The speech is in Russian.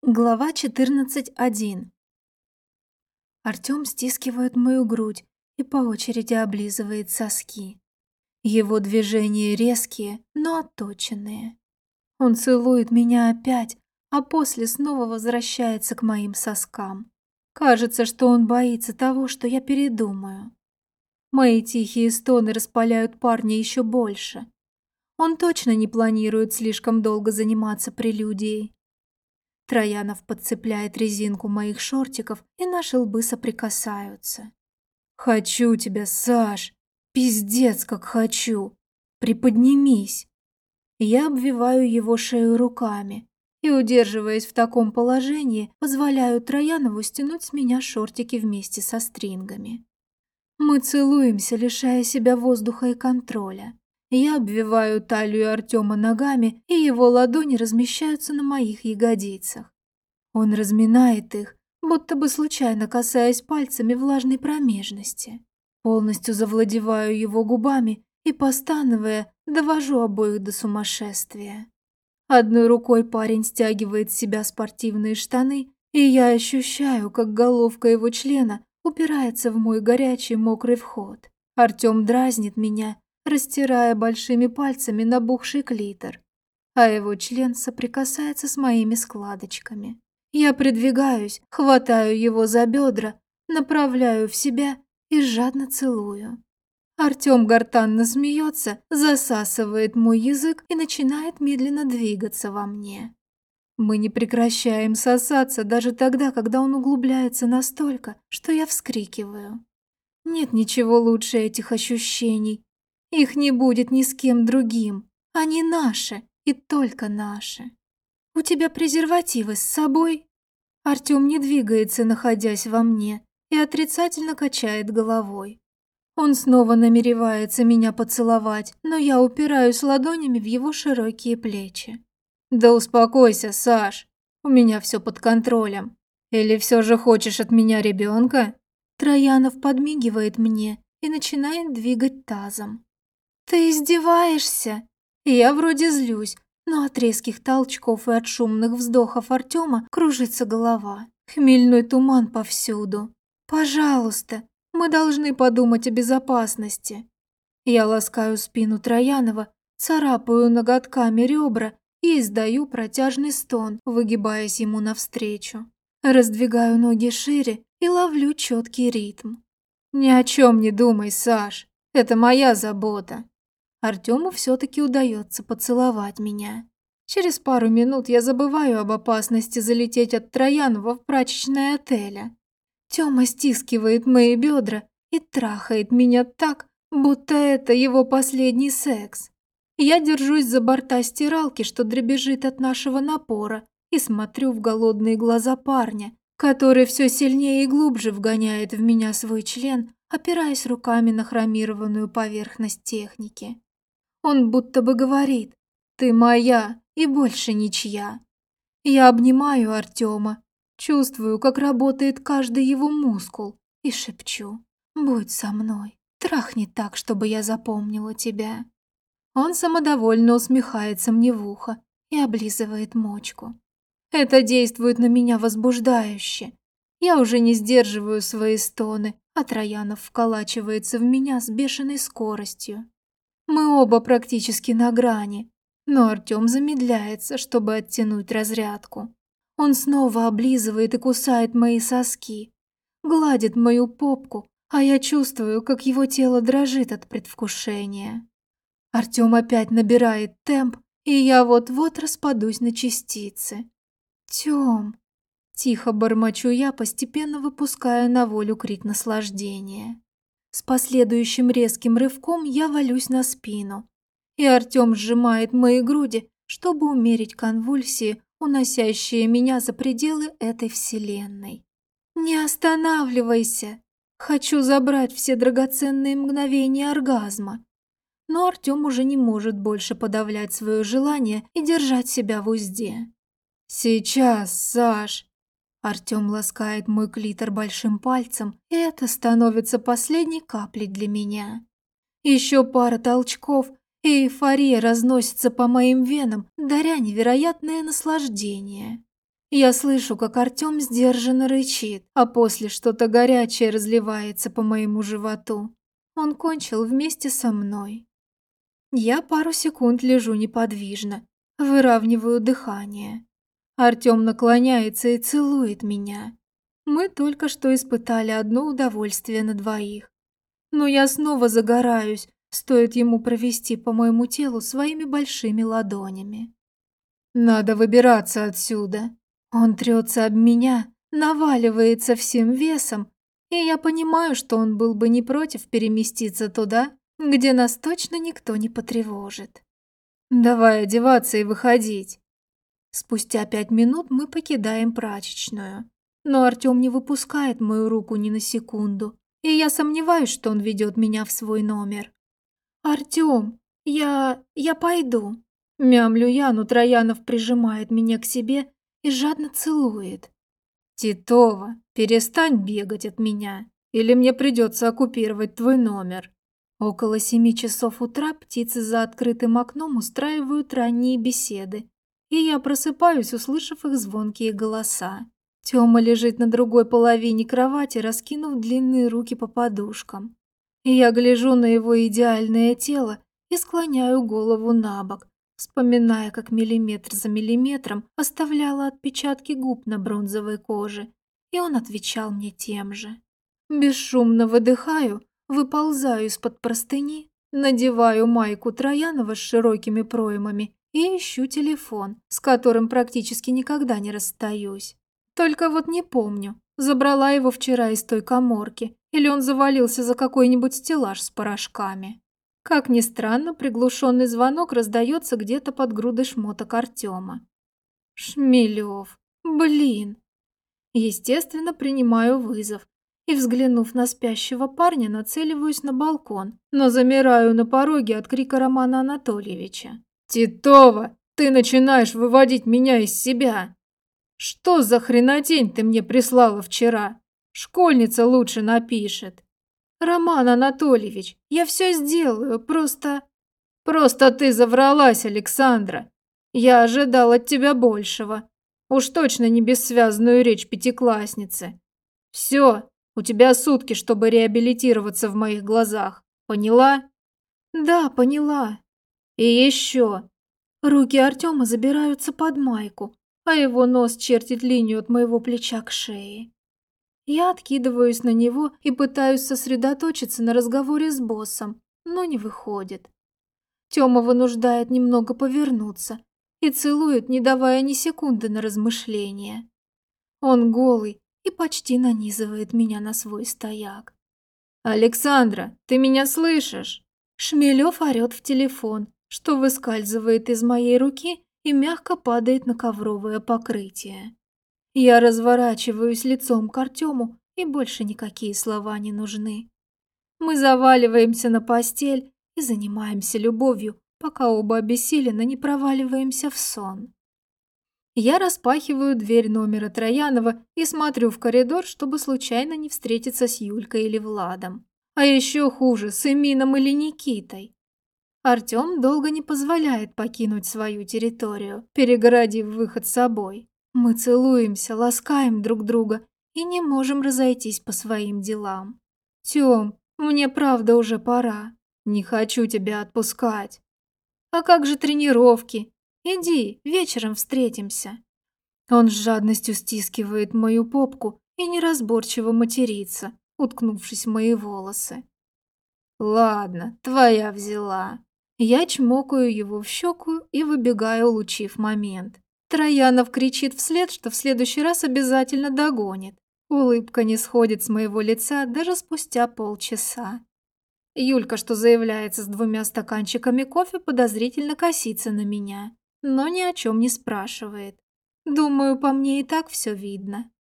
Глава 14.1. Артём стискивает мою грудь и по очереди облизывает соски. Его движения резкие, но отточенные. Он целует меня опять, а после снова возвращается к моим соскам. Кажется, что он боится того, что я передумаю. Мои тихие стоны распаляют парня еще больше. Он точно не планирует слишком долго заниматься прелюдией. Троянов подцепляет резинку моих шортиков, и наши лбы соприкасаются. «Хочу тебя, Саш! Пиздец, как хочу! Приподнимись!» Я обвиваю его шею руками и, удерживаясь в таком положении, позволяю Троянову стянуть с меня шортики вместе со стрингами. Мы целуемся, лишая себя воздуха и контроля. Я обвиваю талию Артема ногами, и его ладони размещаются на моих ягодицах. Он разминает их, будто бы случайно касаясь пальцами влажной промежности. Полностью завладеваю его губами и, постановая, довожу обоих до сумасшествия. Одной рукой парень стягивает с себя спортивные штаны, и я ощущаю, как головка его члена упирается в мой горячий мокрый вход. Артем дразнит меня, растирая большими пальцами набухший клитор, а его член соприкасается с моими складочками. Я придвигаюсь, хватаю его за бедра, направляю в себя и жадно целую. Артем гортанно смеется, засасывает мой язык и начинает медленно двигаться во мне. Мы не прекращаем сосаться даже тогда, когда он углубляется настолько, что я вскрикиваю. Нет ничего лучше этих ощущений. Их не будет ни с кем другим. Они наши и только наши. «У тебя презервативы с собой?» Артем не двигается, находясь во мне, и отрицательно качает головой. Он снова намеревается меня поцеловать, но я упираюсь ладонями в его широкие плечи. «Да успокойся, Саш, у меня все под контролем. Или все же хочешь от меня ребенка?» Троянов подмигивает мне и начинает двигать тазом. «Ты издеваешься?» Я вроде злюсь, но от резких толчков и от шумных вздохов Артема кружится голова. Хмельной туман повсюду. «Пожалуйста, мы должны подумать о безопасности». Я ласкаю спину Троянова, царапаю ноготками ребра и издаю протяжный стон, выгибаясь ему навстречу. Раздвигаю ноги шире и ловлю четкий ритм. «Ни о чем не думай, Саш, это моя забота». Артему все-таки удается поцеловать меня. Через пару минут я забываю об опасности залететь от Троянова в прачечное отеля. Тёма стискивает мои бедра и трахает меня так, будто это его последний секс. Я держусь за борта стиралки, что дребезжит от нашего напора, и смотрю в голодные глаза парня, который все сильнее и глубже вгоняет в меня свой член, опираясь руками на хромированную поверхность техники. Он будто бы говорит: «Ты моя и больше ничья». Я обнимаю Артема, чувствую, как работает каждый его мускул, и шепчу: «Будь со мной, трахни так, чтобы я запомнила тебя». Он самодовольно усмехается мне в ухо и облизывает мочку. Это действует на меня возбуждающе. Я уже не сдерживаю свои стоны, а Троянов вколачивается в меня с бешеной скоростью. Мы оба практически на грани, но Артем замедляется, чтобы оттянуть разрядку. Он снова облизывает и кусает мои соски, гладит мою попку, а я чувствую, как его тело дрожит от предвкушения. Артем опять набирает темп, и я вот-вот распадусь на частицы. «Тём!» – тихо бормочу я, постепенно выпуская на волю крик наслаждения. С последующим резким рывком я валюсь на спину, и Артем сжимает мои груди, чтобы умерить конвульсии, уносящие меня за пределы этой вселенной. «Не останавливайся!» Хочу забрать все драгоценные мгновения оргазма. Но Артем уже не может больше подавлять свое желание и держать себя в узде. «Сейчас, Саш!» Артем ласкает мой клитор большим пальцем, и это становится последней каплей для меня. Еще пара толчков, и эйфория разносится по моим венам, даря невероятное наслаждение. Я слышу, как Артём сдержанно рычит, а после что-то горячее разливается по моему животу. Он кончил вместе со мной. Я пару секунд лежу неподвижно, выравниваю дыхание. Артём наклоняется и целует меня. Мы только что испытали одно удовольствие на двоих. Но я снова загораюсь, стоит ему провести по моему телу своими большими ладонями. Надо выбираться отсюда. Он трется об меня, наваливается всем весом, и я понимаю, что он был бы не против переместиться туда, где нас точно никто не потревожит. Давай одеваться и выходить. Спустя 5 минут мы покидаем прачечную. Но Артём не выпускает мою руку ни на секунду, и я сомневаюсь, что он ведет меня в свой номер. «Артём, я пойду». Мямлю я, но Троянов прижимает меня к себе и жадно целует. «Титова, перестань бегать от меня, или мне придется оккупировать твой номер». Около 7 часов утра птицы за открытым окном устраивают ранние беседы, и я просыпаюсь, услышав их звонкие голоса. Тёма лежит на другой половине кровати, раскинув длинные руки по подушкам. И я гляжу на его идеальное тело и склоняю голову набок, вспоминая, как миллиметр за миллиметром оставляла отпечатки губ на бронзовой коже, и он отвечал мне тем же. Бесшумно выдыхаю, выползаю из-под простыни, надеваю майку Троянова с широкими проймами и ищу телефон, с которым практически никогда не расстаюсь. Только вот не помню, забрала его вчера из той каморки, или он завалился за какой-нибудь стеллаж с порошками. Как ни странно, приглушенный звонок раздается где-то под грудой шмоток Артема. Шмелев, блин. Естественно, принимаю вызов и, взглянув на спящего парня, нацеливаюсь на балкон, но замираю на пороге от крика Романа Анатольевича. «Титова, ты начинаешь выводить меня из себя! Что за хренотень ты мне прислала вчера? Школьница лучше напишет!» «Роман Анатольевич, я все сделаю, просто...» «Просто ты завралась, Александра. Я ожидал от тебя большего. Уж точно не бессвязную речь пятиклассницы. Все, у тебя сутки, чтобы реабилитироваться в моих глазах. Поняла?» «Да, поняла». «И еще». Руки Артема забираются под майку, а его нос чертит линию от моего плеча к шее. Я откидываюсь на него и пытаюсь сосредоточиться на разговоре с боссом, но не выходит. Тёма вынуждает немного повернуться и целует, не давая ни секунды на размышления. Он голый и почти нанизывает меня на свой стояк. «Александра, ты меня слышишь?» Шмелев орёт в телефон, что выскальзывает из моей руки и мягко падает на ковровое покрытие. Я разворачиваюсь лицом к Артему, и больше никакие слова не нужны. Мы заваливаемся на постель и занимаемся любовью, пока оба обессиленно не проваливаемся в сон. Я распахиваю дверь номера Троянова и смотрю в коридор, чтобы случайно не встретиться с Юлькой или Владом. А еще хуже, с Эмином или Никитой. Артем долго не позволяет покинуть свою территорию, перегородив выход собой. Мы целуемся, ласкаем друг друга и не можем разойтись по своим делам. Тём, мне правда уже пора. Не хочу тебя отпускать. А как же тренировки? Иди, вечером встретимся. Он с жадностью стискивает мою попку и неразборчиво матерится, уткнувшись в мои волосы. Ладно, твоя взяла. Я чмокаю его в щеку и выбегаю, улучив момент. Троянов кричит вслед, что в следующий раз обязательно догонит. Улыбка не сходит с моего лица даже спустя полчаса. Юлька, что заявляется с 2 стаканчиками кофе, подозрительно косится на меня, но ни о чем не спрашивает. Думаю, по мне и так все видно.